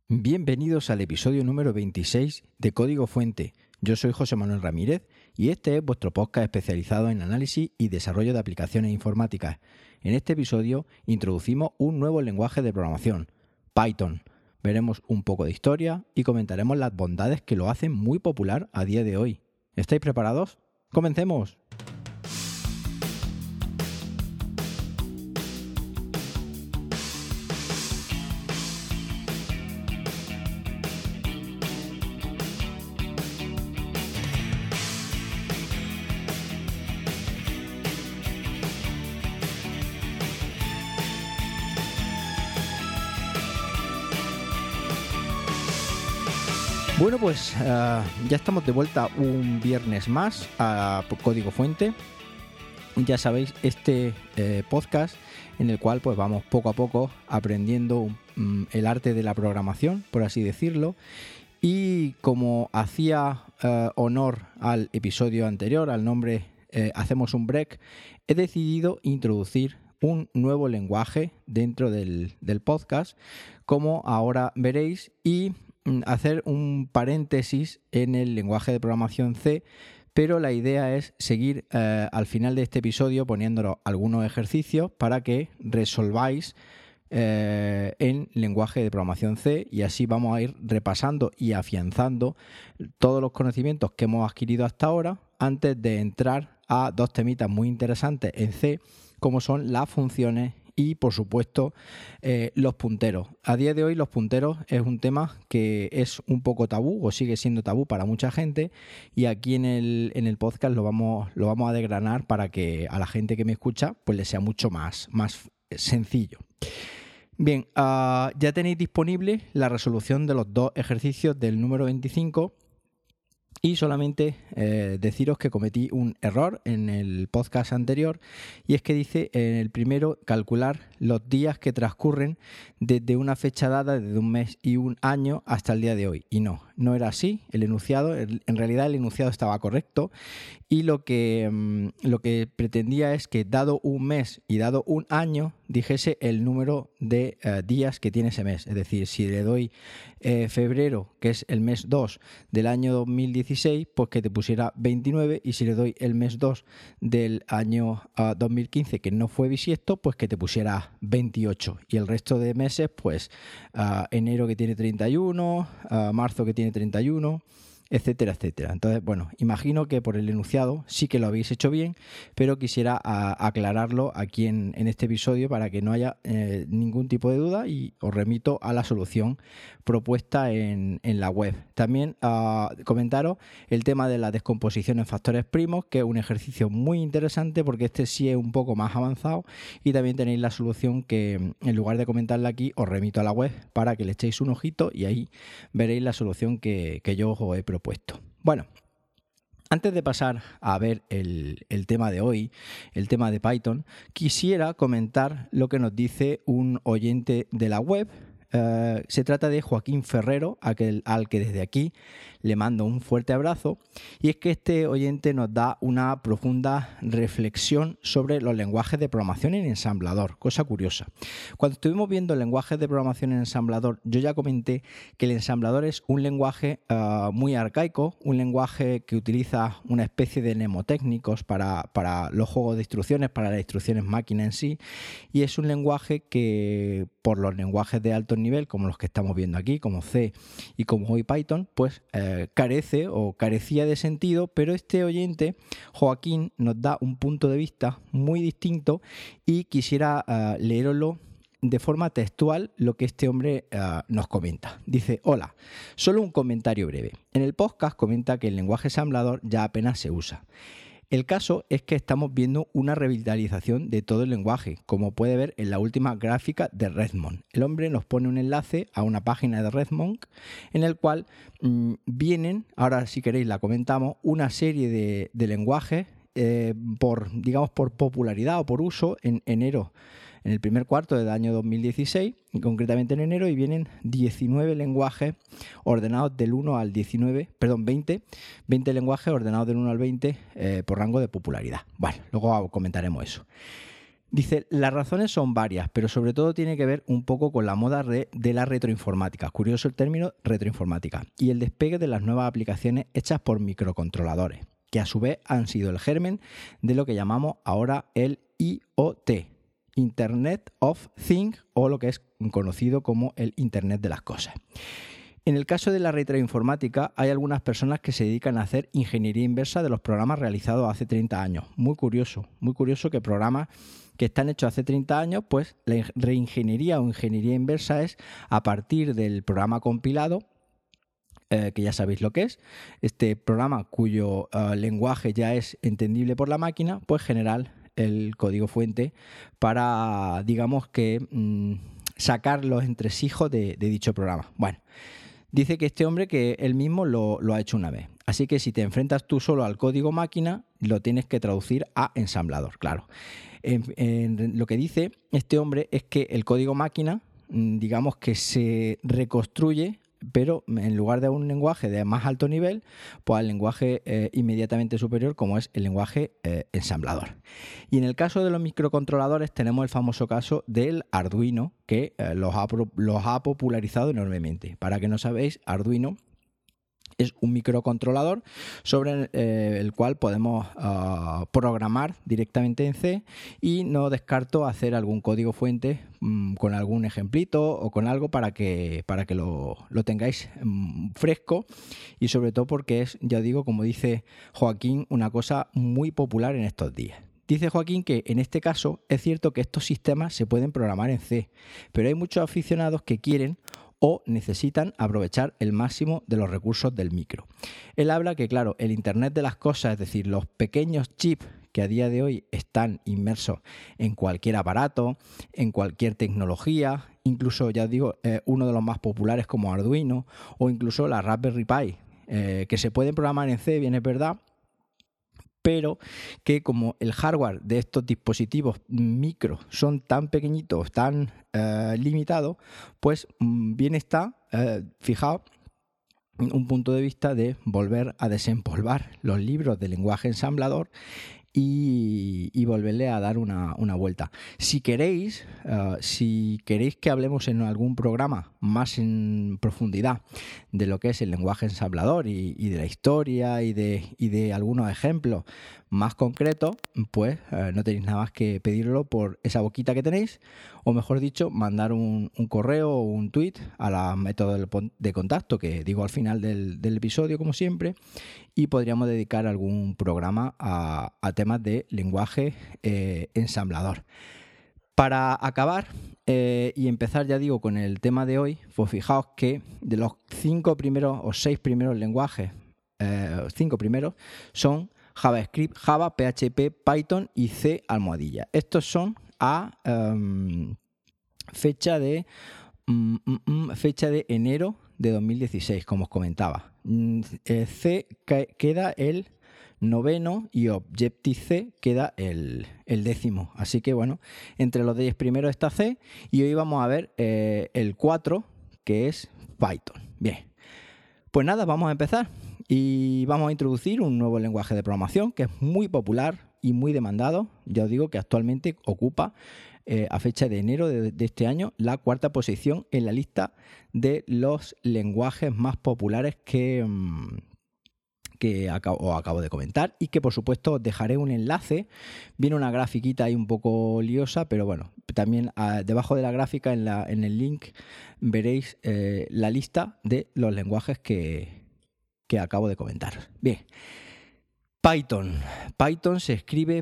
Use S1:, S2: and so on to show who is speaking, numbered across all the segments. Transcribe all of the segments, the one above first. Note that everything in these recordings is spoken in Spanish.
S1: Bienvenidos al episodio número 26 de Código Fuente. Yo soy José Manuel Ramírez y este es vuestro podcast especializado en análisis y desarrollo de aplicaciones informáticas. En este episodio introducimos un nuevo lenguaje de programación, Python. Veremos un poco de historia y comentaremos las bondades que lo hacen muy popular a día de hoy. ¿Estáis preparados? ¡Comencemos! Bueno, pues ya estamos de vuelta un viernes más a Código Fuente. Ya sabéis, este podcast en el cual pues vamos poco a poco aprendiendo el arte de la programación, por así decirlo. Y como hacía honor al episodio anterior, al nombre Hacemos un Break, he decidido introducir un nuevo lenguaje dentro del podcast, como ahora veréis, y hacer un paréntesis en el lenguaje de programación C, pero la idea es seguir al final de este episodio poniéndonos algunos ejercicios para que resolváis en lenguaje de programación C, y así vamos a ir repasando y afianzando todos los conocimientos que hemos adquirido hasta ahora antes de entrar a dos temitas muy interesantes en C, como son las funciones y, por supuesto, los punteros. A día de hoy los punteros es un tema que es un poco tabú, o sigue siendo tabú para mucha gente, y aquí en el podcast lo vamos a desgranar para que a la gente que me escucha pues le sea mucho más sencillo. Bien, ya tenéis disponible la resolución de los dos ejercicios del número 25. Y solamente deciros que cometí un error en el podcast anterior, y es que dice en el primero calcular los días que transcurren desde una fecha dada, desde un mes y un año hasta el día de hoy. Y no era así. El enunciado, en realidad el enunciado estaba correcto, y lo que pretendía es que dado un mes y dado un año dijese el número de días que tiene ese mes. Es decir, si le doy febrero, que es el mes 2 del año 2016, pues que te pusiera 29, y si le doy el mes 2 del año 2015, que no fue bisiesto, pues que te pusiera 28, y el resto de meses, pues enero, que tiene 31, marzo, que tiene 31, etcétera, etcétera. Entonces, bueno, imagino que por el enunciado sí que lo habéis hecho bien, pero quisiera aclararlo aquí en este episodio para que no haya ningún tipo de duda, y os remito a la solución propuesta en la web. También comentaros el tema de la descomposición en factores primos, que es un ejercicio muy interesante porque este sí es un poco más avanzado, y también tenéis la solución que, en lugar de comentarla aquí, os remito a la web para que le echéis un ojito, y ahí veréis la solución que yo os he propuesto. Bueno, antes de pasar a ver el tema de hoy, el tema de Python, quisiera comentar lo que nos dice un oyente de la web. Se trata de Joaquín Ferrero, al que desde aquí le mando un fuerte abrazo, y es que este oyente nos da una profunda reflexión sobre los lenguajes de programación en ensamblador. Cosa curiosa. Cuando estuvimos viendo lenguajes de programación en ensamblador, yo ya comenté que el ensamblador es un lenguaje muy arcaico, un lenguaje que utiliza una especie de mnemotécnicos para los juegos de instrucciones, para las instrucciones máquina en sí, y es un lenguaje que, por los lenguajes de alto nivel, como los que estamos viendo aquí, como C y como hoy Python, pues carece o carecía de sentido, pero este oyente, Joaquín, nos da un punto de vista muy distinto, y quisiera leeroslo de forma textual lo que este hombre nos comenta. Dice: hola, solo un comentario breve. En el podcast comenta que el lenguaje ensamblador ya apenas se usa. El caso es que estamos viendo una revitalización de todo el lenguaje, como puede ver en la última gráfica de Redmond. El hombre nos pone un enlace a una página de Redmond en el cual vienen, ahora si queréis la comentamos, una serie de lenguajes por popularidad o por uso en enero, en el primer cuarto del año 2016, y concretamente en enero, y vienen 19 lenguajes ordenados del 1 al 19, perdón, 20 lenguajes ordenados del 1 al 20 por rango de popularidad. Bueno, luego comentaremos eso. Dice, las razones son varias, pero sobre todo tiene que ver un poco con la moda de la retroinformática. Curioso el término retroinformática. Y el despegue de las nuevas aplicaciones hechas por microcontroladores, que a su vez han sido el germen de lo que llamamos ahora el IoT, Internet of Things, o lo que es conocido como el Internet de las cosas. En el caso de la retroinformática, hay algunas personas que se dedican a hacer ingeniería inversa de los programas realizados hace 30 años. Muy curioso que programas que están hechos hace 30 años, pues la reingeniería o ingeniería inversa es a partir del programa compilado, que ya sabéis lo que es, este programa cuyo lenguaje ya es entendible por la máquina, pues generar el código fuente para, digamos que, sacar los entresijos de dicho programa. Bueno, dice que este hombre que él mismo lo ha hecho una vez. Así que si te enfrentas tú solo al código máquina, lo tienes que traducir a ensamblador, claro. Lo que dice este hombre es que el código máquina, digamos que se reconstruye, pero en lugar de un lenguaje de más alto nivel, pues al lenguaje inmediatamente superior, como es el lenguaje ensamblador. Y en el caso de los microcontroladores tenemos el famoso caso del Arduino, que los ha popularizado enormemente. Para que no sabéis, Arduino es un microcontrolador sobre el cual podemos programar directamente en C, y no descarto hacer algún código fuente con algún ejemplito o con algo para que lo tengáis fresco, y sobre todo porque es, ya digo, como dice Joaquín, una cosa muy popular en estos días. Dice Joaquín que en este caso es cierto que estos sistemas se pueden programar en C, pero hay muchos aficionados que quieren o necesitan aprovechar el máximo de los recursos del micro. Él habla que, claro, el Internet de las cosas, es decir, los pequeños chips que a día de hoy están inmersos en cualquier aparato, en cualquier tecnología, incluso, ya os digo, uno de los más populares como Arduino, o incluso la Raspberry Pi, que se pueden programar en C, bien es verdad, pero que como el hardware de estos dispositivos micro son tan pequeñitos, tan limitados, pues bien está, fijaos, un punto de vista de volver a desempolvar los libros de lenguaje ensamblador y volverle a dar una vuelta. Si queréis que hablemos en algún programa más en profundidad de lo que es el lenguaje ensamblador y de la historia y de algunos ejemplos más concretos, pues no tenéis nada más que pedirlo por esa boquita que tenéis, o mejor dicho, mandar un correo o un tweet a la método de contacto que digo al final del episodio, como siempre, y podríamos dedicar algún programa a temas de lenguaje ensamblador. Para acabar y empezar, ya digo, con el tema de hoy, pues fijaos que de los 5 primeros o 6 primeros lenguajes, 5 primeros son JavaScript, Java, PHP, Python y C almohadilla. Estos son a fecha de enero de 2016, como os comentaba. C queda el 9º y Objective-C queda el 10º. Así que bueno, entre los 10 primeros está C, y hoy vamos a ver el 4, que es Python. Bien, pues nada, vamos a empezar y vamos a introducir un nuevo lenguaje de programación que es muy popular y muy demandado. Ya os digo que actualmente ocupa a fecha de enero de este año la 4ª posición en la lista de los lenguajes más populares que acabo de comentar, y que por supuesto os dejaré un enlace. Viene una grafiquita ahí un poco liosa, pero bueno, también debajo de la gráfica en el link veréis la lista de los lenguajes que acabo de comentar. Bien, Python se escribe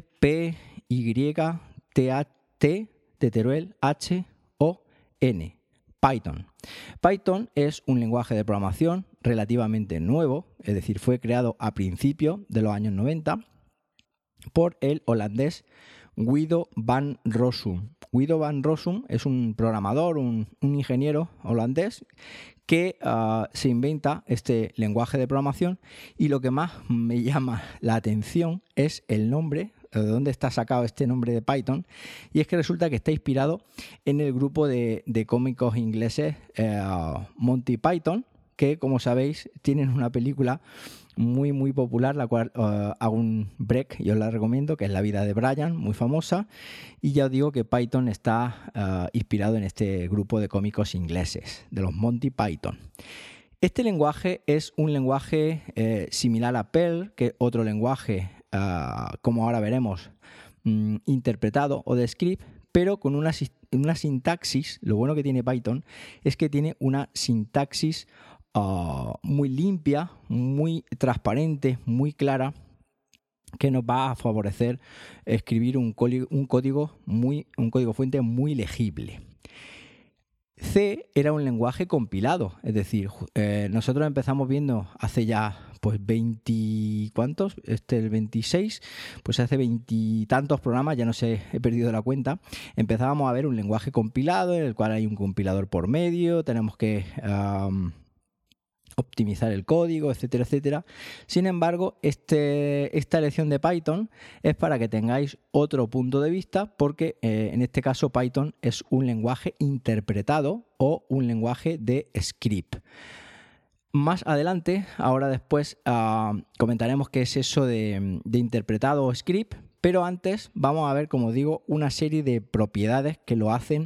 S1: P-Y-T-H-T de Teruel H-O-N. Python es un lenguaje de programación relativamente nuevo, es decir, fue creado a principios de los años 90 por el holandés Guido van Rossum. Guido van Rossum es un programador, un ingeniero holandés que se inventa este lenguaje de programación, y lo que más me llama la atención es el nombre, de dónde está sacado este nombre de Python, y es que resulta que está inspirado en el grupo de cómicos ingleses Monty Python, que, como sabéis, tienen una película muy muy popular, la cual hago un break y os la recomiendo, que es La vida de Brian, muy famosa, y ya os digo que Python está inspirado en este grupo de cómicos ingleses, de los Monty Python. Este lenguaje es un lenguaje similar a Perl, que es otro lenguaje, como ahora veremos, interpretado o de script, pero con una sintaxis. Lo bueno que tiene Python es que tiene una sintaxis muy limpia, muy transparente, muy clara, que nos va a favorecer escribir un código fuente muy legible. C era un lenguaje compilado, es decir, nosotros empezamos viendo hace ya pues 20, ¿cuántos? El 26, pues hace 20 y tantos programas, ya no sé, he perdido la cuenta. Empezábamos a ver un lenguaje compilado en el cual hay un compilador por medio, tenemos que optimizar el código, etcétera, etcétera. Sin embargo, esta lección de Python es para que tengáis otro punto de vista, porque en este caso Python es un lenguaje interpretado o un lenguaje de script. Más adelante, ahora después, comentaremos qué es eso de interpretado o script, pero antes vamos a ver, como digo, una serie de propiedades que lo hacen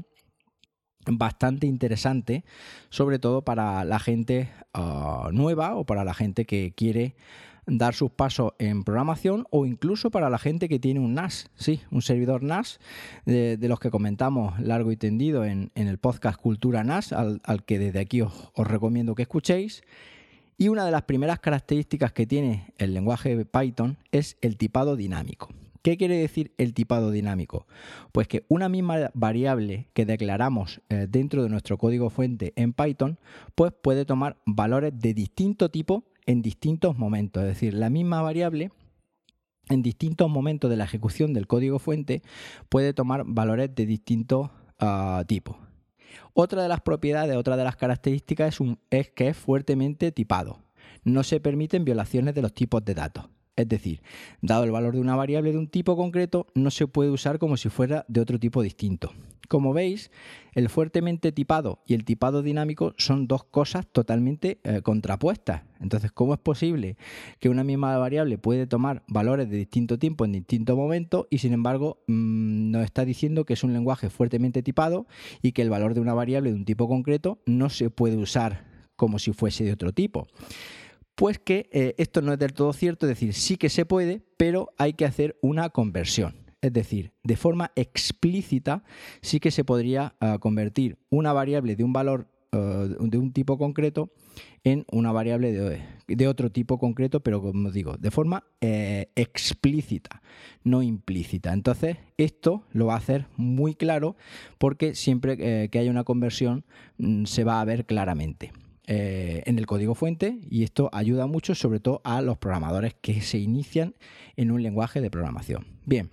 S1: bastante interesante, sobre todo para la gente nueva o para la gente que quiere dar sus pasos en programación, o incluso para la gente que tiene un NAS, sí, un servidor NAS, de los que comentamos largo y tendido en el podcast Cultura NAS, al que desde aquí os recomiendo que escuchéis. Y una de las primeras características que tiene el lenguaje Python es el tipado dinámico. ¿Qué quiere decir el tipado dinámico? Pues que una misma variable que declaramos dentro de nuestro código fuente en Python, pues puede tomar valores de distinto tipo en distintos momentos. Es decir, la misma variable en distintos momentos de la ejecución del código fuente puede tomar valores de distintos tipos. Otra de las propiedades, otra de las características es que es fuertemente tipado. No se permiten violaciones de los tipos de datos. Es decir, dado el valor de una variable de un tipo concreto, no se puede usar como si fuera de otro tipo distinto. Como veis, el fuertemente tipado y el tipado dinámico son dos cosas totalmente contrapuestas. Entonces, ¿cómo es posible que una misma variable puede tomar valores de distinto tiempo en distinto momento y sin embargo nos está diciendo que es un lenguaje fuertemente tipado y que el valor de una variable de un tipo concreto no se puede usar como si fuese de otro tipo? Pues que esto no es del todo cierto, es decir, sí que se puede, pero hay que hacer una conversión. Es decir, de forma explícita sí que se podría convertir una variable de un valor de un tipo concreto en una variable de otro tipo concreto, pero como digo, de forma explícita, no implícita. Entonces, esto lo va a hacer muy claro, porque siempre que haya una conversión se va a ver claramente en el código fuente, y esto ayuda mucho, sobre todo a los programadores que se inician en un lenguaje de programación. Bien,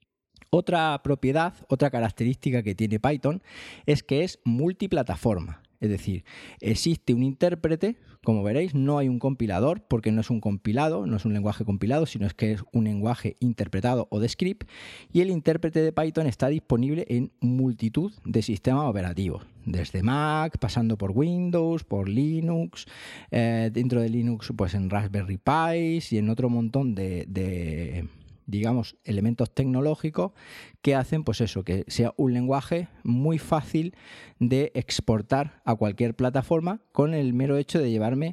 S1: otra propiedad, otra característica que tiene Python es que es multiplataforma. Es decir, existe un intérprete, como veréis, no hay un compilador, porque no es un compilado, no es un lenguaje compilado, sino es que es un lenguaje interpretado o de script, y el intérprete de Python está disponible en multitud de sistemas operativos, desde Mac, pasando por Windows, por Linux, dentro de Linux pues en Raspberry Pi y en otro montón de digamos, elementos tecnológicos que hacen, pues eso, que sea un lenguaje muy fácil de exportar a cualquier plataforma con el mero hecho de llevarme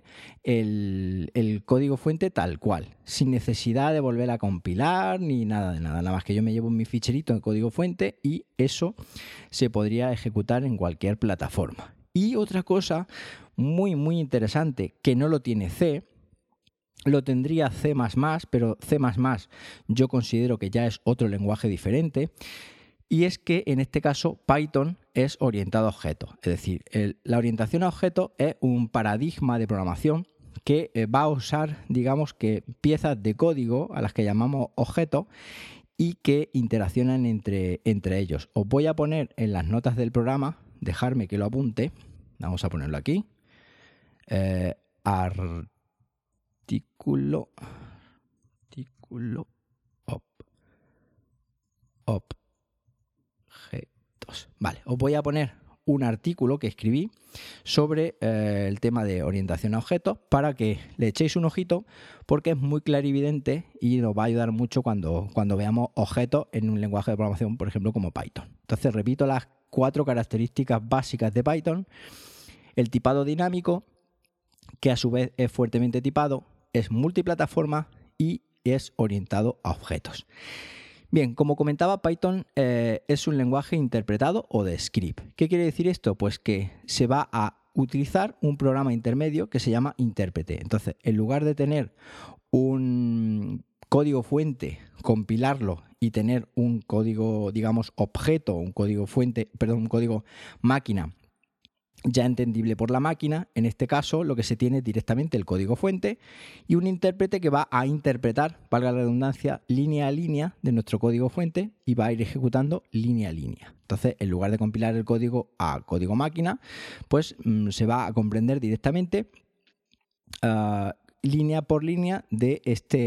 S1: el código fuente tal cual, sin necesidad de volver a compilar ni nada de nada. Nada más que yo me llevo mi ficherito de código fuente y eso se podría ejecutar en cualquier plataforma. Y otra cosa muy, muy interesante que no lo tiene C, lo tendría C++, pero C++ yo considero que ya es otro lenguaje diferente, y es que en este caso Python es orientado a objetos. Es decir, la orientación a objetos es un paradigma de programación que va a usar, digamos, que piezas de código a las que llamamos objetos y que interaccionan entre ellos. Os voy a poner en las notas del programa, dejarme que lo apunte, vamos a ponerlo aquí, artículo objetos. Vale, os voy a poner un artículo que escribí sobre el tema de orientación a objetos para que le echéis un ojito, porque es muy clarividente y nos va a ayudar mucho cuando veamos objetos en un lenguaje de programación, por ejemplo, como Python. Entonces, repito las 4 características básicas de Python. El tipado dinámico, que a su vez es fuertemente tipado, es multiplataforma y es orientado a objetos. Bien, como comentaba, Python es un lenguaje interpretado o de script. ¿Qué quiere decir esto? Pues que se va a utilizar un programa intermedio que se llama intérprete. Entonces, en lugar de tener un código fuente, compilarlo y tener un código, digamos, objeto, un código máquina ya entendible por la máquina, en este caso lo que se tiene es directamente el código fuente y un intérprete que va a interpretar, valga la redundancia, línea a línea de nuestro código fuente y va a ir ejecutando línea a línea. Entonces, en lugar de compilar el código a código máquina, pues se va a comprender directamente línea por línea de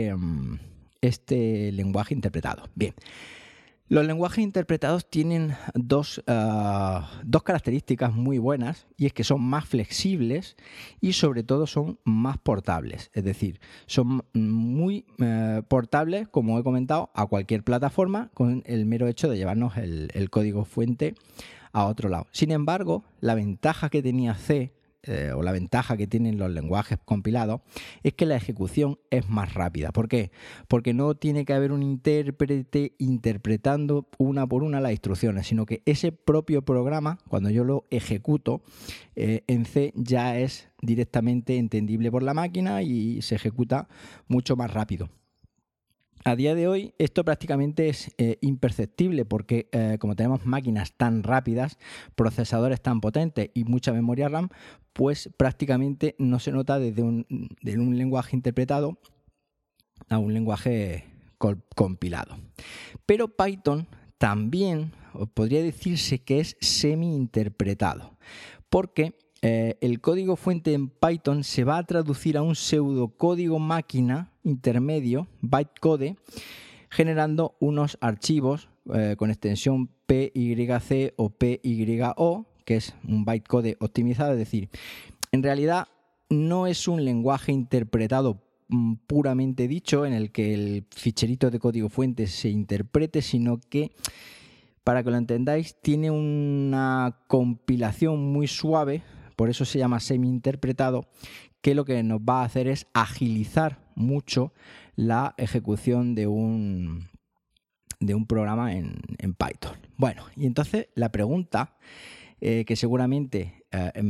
S1: este lenguaje interpretado. Bien. Los lenguajes interpretados tienen dos características muy buenas, y es que son más flexibles y sobre todo son más portables. Es decir, son muy portables, como he comentado, a cualquier plataforma con el mero hecho de llevarnos el código fuente a otro lado. Sin embargo, la ventaja que tenía C, o la ventaja que tienen los lenguajes compilados, es que la ejecución es más rápida. ¿Por qué? Porque no tiene que haber un intérprete interpretando una por una las instrucciones, sino que ese propio programa, cuando yo lo ejecuto en C, ya es directamente entendible por la máquina y se ejecuta mucho más rápido. A día de hoy esto prácticamente es imperceptible porque como tenemos máquinas tan rápidas, procesadores tan potentes y mucha memoria RAM, pues prácticamente no se nota de un lenguaje interpretado a un lenguaje compilado. Pero Python también podría decirse que es semi-interpretado, porque el código fuente en Python se va a traducir a un pseudocódigo máquina intermedio, bytecode, generando unos archivos con extensión PYC o PYO, que es un bytecode optimizado. Es decir, en realidad no es un lenguaje interpretado puramente dicho en el que el ficherito de código fuente se interprete, sino que, para que lo entendáis, tiene una compilación muy suave. Por eso se llama semi-interpretado, que lo que nos va a hacer es agilizar mucho la ejecución de un programa en Python. Bueno, y entonces la pregunta que seguramente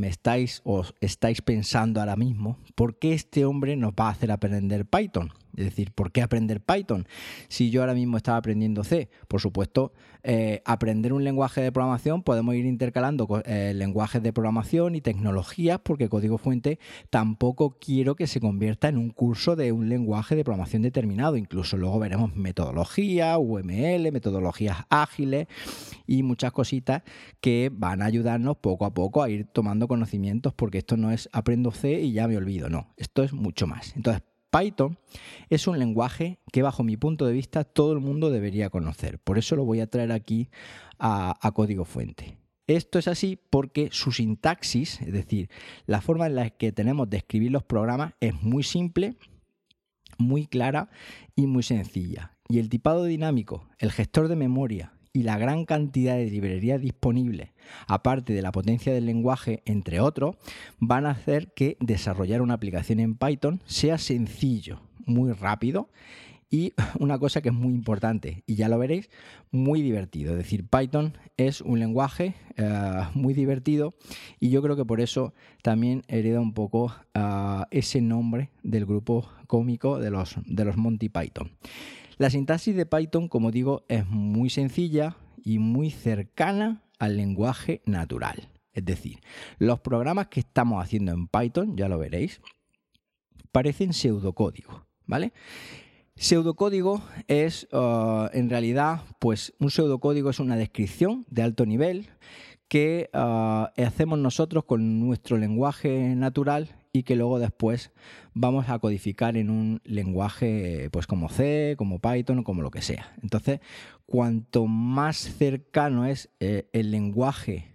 S1: estáis pensando ahora mismo: ¿por qué este hombre nos va a hacer aprender Python? Es decir, ¿por qué aprender Python si yo ahora mismo estaba aprendiendo C? Por supuesto, aprender un lenguaje de programación, podemos ir intercalando lenguajes de programación y tecnologías, porque código fuente tampoco quiero que se convierta en un curso de un lenguaje de programación determinado. Incluso luego veremos metodología, UML, metodologías ágiles y muchas cositas que van a ayudarnos poco a poco a ir tomando conocimientos, porque esto no es aprendo C y ya me olvido, no, esto es mucho más. Entonces, Python es un lenguaje que, bajo mi punto de vista, todo el mundo debería conocer. Por eso lo voy a traer aquí a código fuente. Esto es así porque su sintaxis, es decir, la forma en la que tenemos de escribir los programas, es muy simple, muy clara y muy sencilla. Y el tipado dinámico, el gestor de memoria y la gran cantidad de librerías disponibles, aparte de la potencia del lenguaje, entre otros, van a hacer que desarrollar una aplicación en Python sea sencillo, muy rápido y, una cosa que es muy importante, y ya lo veréis, muy divertido. Es decir, Python es un lenguaje muy divertido, y yo creo que por eso también hereda un poco ese nombre del grupo cómico de los Monty Python. La sintaxis de Python, como digo, es muy sencilla y muy cercana al lenguaje natural. Es decir, los programas que estamos haciendo en Python, ya lo veréis, parecen pseudocódigo, ¿vale? Pseudocódigo es, en realidad, pues un pseudocódigo es una descripción de alto nivel que hacemos nosotros con nuestro lenguaje natural y que luego después vamos a codificar en un lenguaje pues como C, como Python o como lo que sea. Entonces, cuanto más cercano es el lenguaje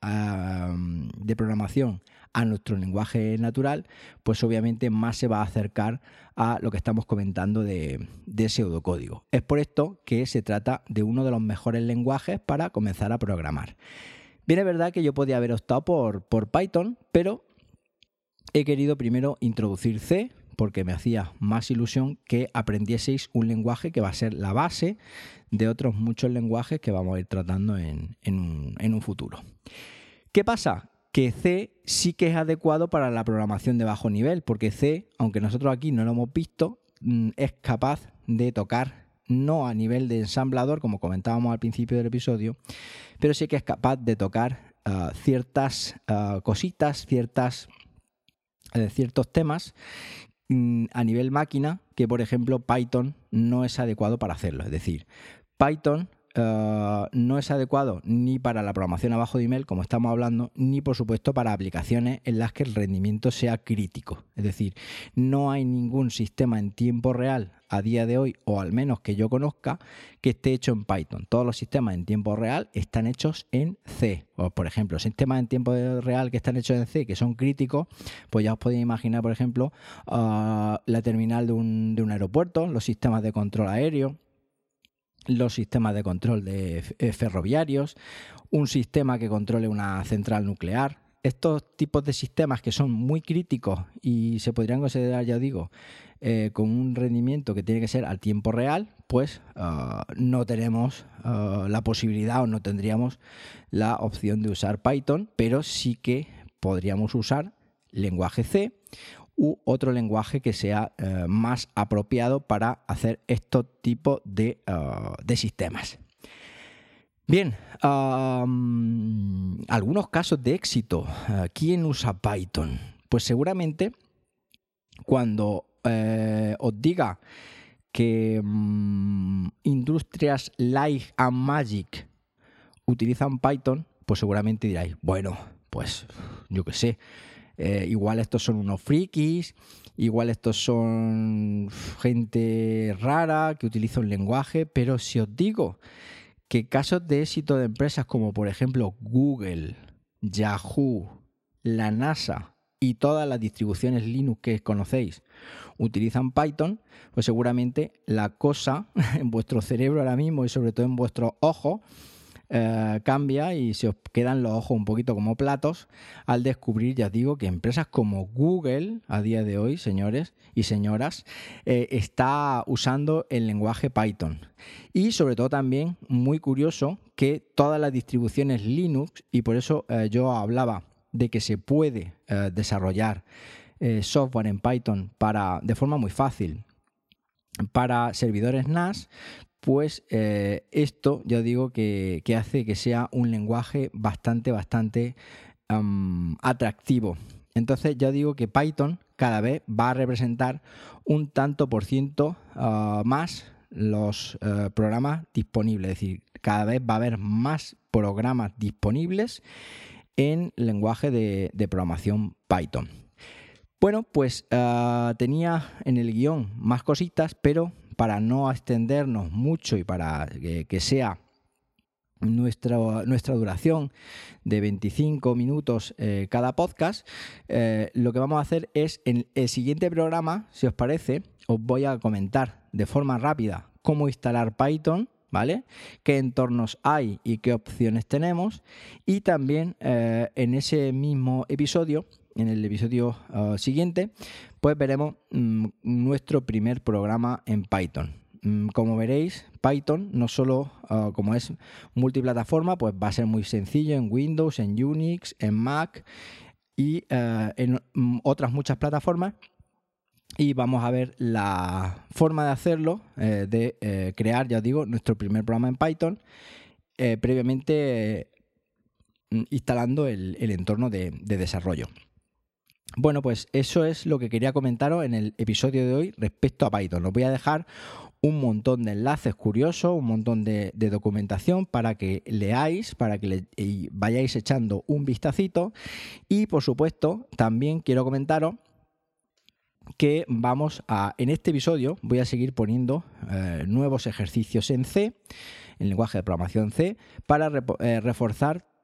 S1: de programación a nuestro lenguaje natural, pues obviamente más se va a acercar a lo que estamos comentando de pseudocódigo. Es por esto que se trata de uno de los mejores lenguajes para comenzar a programar. Bien, es verdad que yo podía haber optado por Python, pero he querido primero introducir C, porque me hacía más ilusión que aprendieseis un lenguaje que va a ser la base de otros muchos lenguajes que vamos a ir tratando en un futuro. ¿Qué pasa? Que C sí que es adecuado para la programación de bajo nivel, porque C, aunque nosotros aquí no lo hemos visto, es capaz de tocar, no a nivel de ensamblador, como comentábamos al principio del episodio, pero sí que es capaz de tocar ciertas cositas, ciertos temas a nivel máquina que, por ejemplo, Python no es adecuado para hacerlo. Es decir, Python no es adecuado ni para la programación a bajo nivel, como estamos hablando, ni por supuesto para aplicaciones en las que el rendimiento sea crítico. Es decir, no hay ningún sistema en tiempo real a día de hoy, o al menos que yo conozca, que esté hecho en Python. Todos los sistemas en tiempo real están hechos en C. O, por ejemplo, sistemas en tiempo real que están hechos en C, que son críticos, pues ya os podéis imaginar, por ejemplo, la terminal de un aeropuerto, los sistemas de control aéreo, los sistemas de control de ferroviarios, un sistema que controle una central nuclear. Estos tipos de sistemas que son muy críticos y se podrían considerar, ya os digo, con un rendimiento que tiene que ser al tiempo real, pues no tenemos la posibilidad o no tendríamos la opción de usar Python, pero sí que podríamos usar lenguaje C u otro lenguaje que sea más apropiado para hacer estos tipos de sistemas. Bien, algunos casos de éxito. ¿Quién usa Python? Pues seguramente cuando os diga que Industrias Light and Magic utilizan Python, pues seguramente diráis, bueno, pues yo qué sé, igual estos son unos frikis, igual estos son gente rara que utiliza un lenguaje, pero si os digo que casos de éxito de empresas como por ejemplo Google, Yahoo, la NASA y todas las distribuciones Linux que conocéis utilizan Python, pues seguramente la cosa en vuestro cerebro ahora mismo y sobre todo en vuestros ojos cambia y se os quedan los ojos un poquito como platos al descubrir, ya os digo, que empresas como Google a día de hoy, señores y señoras, está usando el lenguaje Python. Y sobre todo también, muy curioso, que todas las distribuciones Linux, y por eso yo hablaba de que se puede desarrollar software en Python de forma muy fácil para servidores NAS, pues esto ya digo que hace que sea un lenguaje bastante atractivo. Entonces ya digo que Python cada vez va a representar un tanto por ciento más los programas disponibles. Es decir, cada vez va a haber más programas disponibles en lenguaje de programación Python. Bueno, pues tenía en el guión más cositas, pero para no extendernos mucho y para que sea nuestra duración de 25 minutos cada podcast, lo que vamos a hacer es en el siguiente programa, si os parece, os voy a comentar de forma rápida cómo instalar Python, ¿vale? Qué entornos hay y qué opciones tenemos, y también en ese mismo episodio, en el episodio siguiente, pues veremos nuestro primer programa en Python. Como veréis, Python no solo como es multiplataforma, pues va a ser muy sencillo en Windows, en Unix, en Mac y en otras muchas plataformas. Y vamos a ver la forma de hacerlo, de crear, ya os digo, nuestro primer programa en Python, previamente instalando el entorno de desarrollo. Bueno, pues eso es lo que quería comentaros en el episodio de hoy respecto a Python. Os voy a dejar un montón de enlaces curiosos, un montón de documentación para que leáis, para que vayáis echando un vistacito. Y por supuesto, también quiero comentaros que en este episodio voy a seguir poniendo nuevos ejercicios en C, en lenguaje de programación C, para reforzar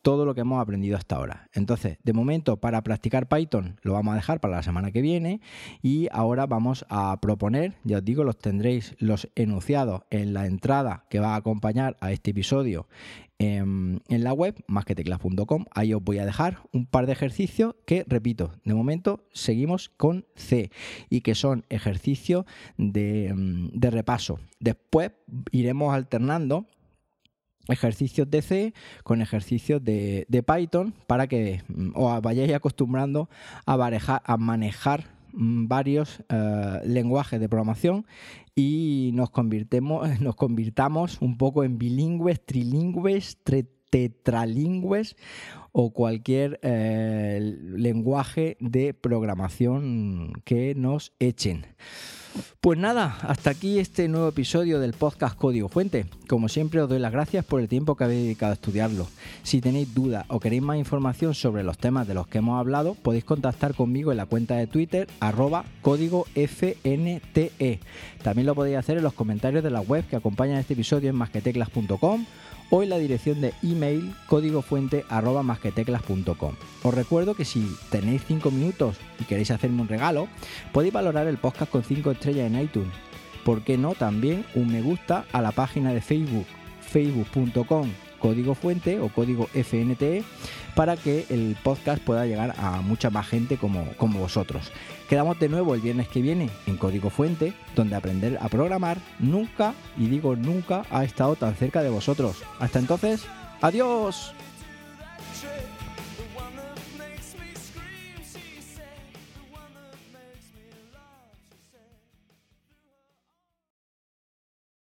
S1: todo lo que hemos aprendido hasta ahora. Entonces, de momento, para practicar Python lo vamos a dejar para la semana que viene y ahora vamos a proponer, ya os digo, los tendréis los enunciados en la entrada que va a acompañar a este episodio en la web, masqueteclas.com. Ahí os voy a dejar un par de ejercicios que, repito, de momento seguimos con C y que son ejercicios de repaso. Después iremos alternando ejercicios de C con ejercicios de Python para que os vayáis acostumbrando a manejar varios lenguajes de programación y nos convirtamos un poco en bilingües, trilingües, tetralingües o cualquier lenguaje de programación que nos echen. Pues nada, hasta aquí este nuevo episodio del podcast Código Fuente. Como siempre os doy las gracias por el tiempo que habéis dedicado a estudiarlo. Si tenéis dudas o queréis más información sobre los temas de los que hemos hablado, podéis contactar conmigo en la cuenta de Twitter @códigofnte. También lo podéis hacer en los comentarios de la web que acompañan este episodio en masqueteclas.com o en la dirección de email códigofuente@masqueteclas.com. Os recuerdo que si tenéis 5 minutos y queréis hacerme un regalo, podéis valorar el podcast con 5 estrellas en iTunes. ¿Por qué no? También un me gusta a la página de Facebook, facebook.com Código Fuente o Código FNTE, para que el podcast pueda llegar a mucha más gente como vosotros. Quedamos de nuevo el viernes que viene en Código Fuente, donde aprender a programar nunca, y digo nunca, ha estado tan cerca de vosotros. Hasta entonces, ¡adiós!